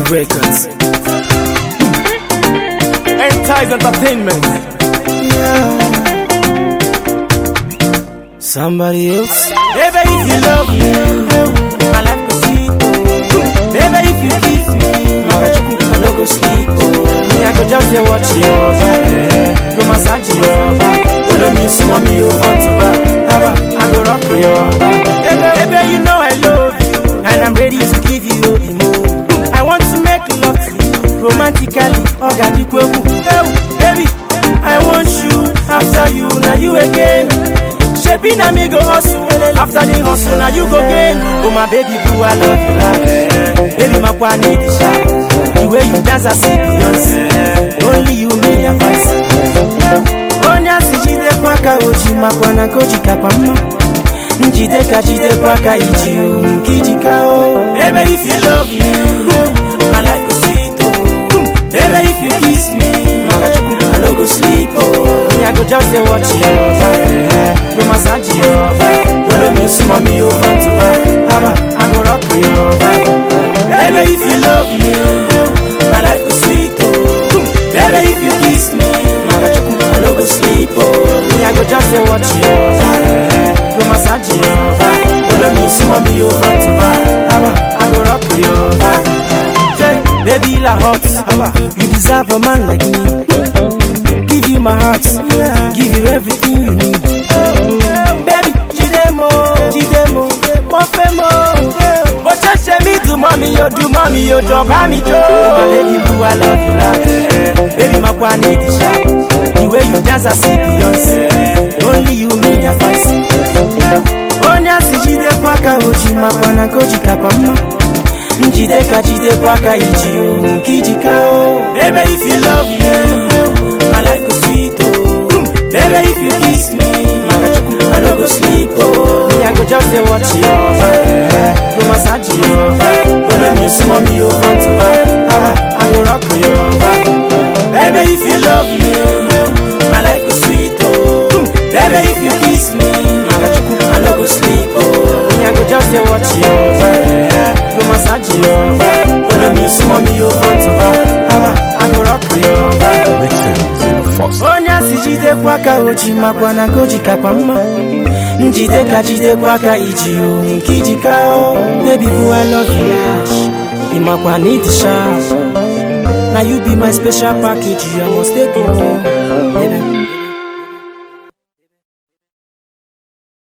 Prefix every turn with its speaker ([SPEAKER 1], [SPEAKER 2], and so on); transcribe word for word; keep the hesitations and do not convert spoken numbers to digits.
[SPEAKER 1] Records. Entice Entertainment.
[SPEAKER 2] Yeah. Somebody else.
[SPEAKER 1] Baby, if you love me, my life go sweet. Oh. Baby, if you kiss me, I no go sleep. Oh. Me, I go just dey watch your back, go massage your back. Follow me, small me, you want to back. I go rock your back. Baby, baby, you know I love you, and I'm ready to give you the moon. I want to make love to you, romantically, organically. Baby, I want you, after you, now you again. Baby, now me go hustle. After the hustle, now you go gain. Oh my baby boo, I love you like. Baby, my boy need the shot. The way you dance, I see Beyonce. Only you me a voice. Onya si jide kwaka oji makwana koji kapama. Njide ka jide kwaka iji u kijika o. Baby, if you love me, I like to sweet oh. Baby, if you kiss me, I no go sleep oh. Me I go just dey watch you. Go massage your back. Follow me, small me, you want to back. I go rock your back. Baby, if you love me, my life is sweet, oh. Baby, if you kiss me, I no go sleep, oh. Me, I go just say watch your back. Go massage your back. Follow me, small me, you want to back. I go rock your back. Baby, la hot, you deserve a man like me. Give you my heart, give you everything you need. Baby, Jidemo, Jidemo, Mofemo. But just say me do mommy, you do mommy, you do mommy, do. Baby, boo, I love you like. Baby, my boy need the shot. The way you dance, I see Beyonce. Only you make a face. Onya si jide kwaka oji makwana koji kapama. Njide ka jide kwaka iji u kijika o. Baby, if you love me, my life go sweet oh. Baby, if you kiss me, I no go sleep oh. Me I go just dey watch your back, go massage your back. Follow me, small me, you want to back. I go rock your back. Baby, if you love me, my life go sweet oh. Baby, if you kiss me, I no go sleep oh. Me I go just dey watch your back, go massage your back. Follow me, small me, you want to back. I go rock your back. Onya si jide kwaka oji makwana koji kapama. Njide ka jide kwaka iji u nkijika o. Baby boo, I love you lash. Imakwa need the shot. Now you be my special package, you must take it.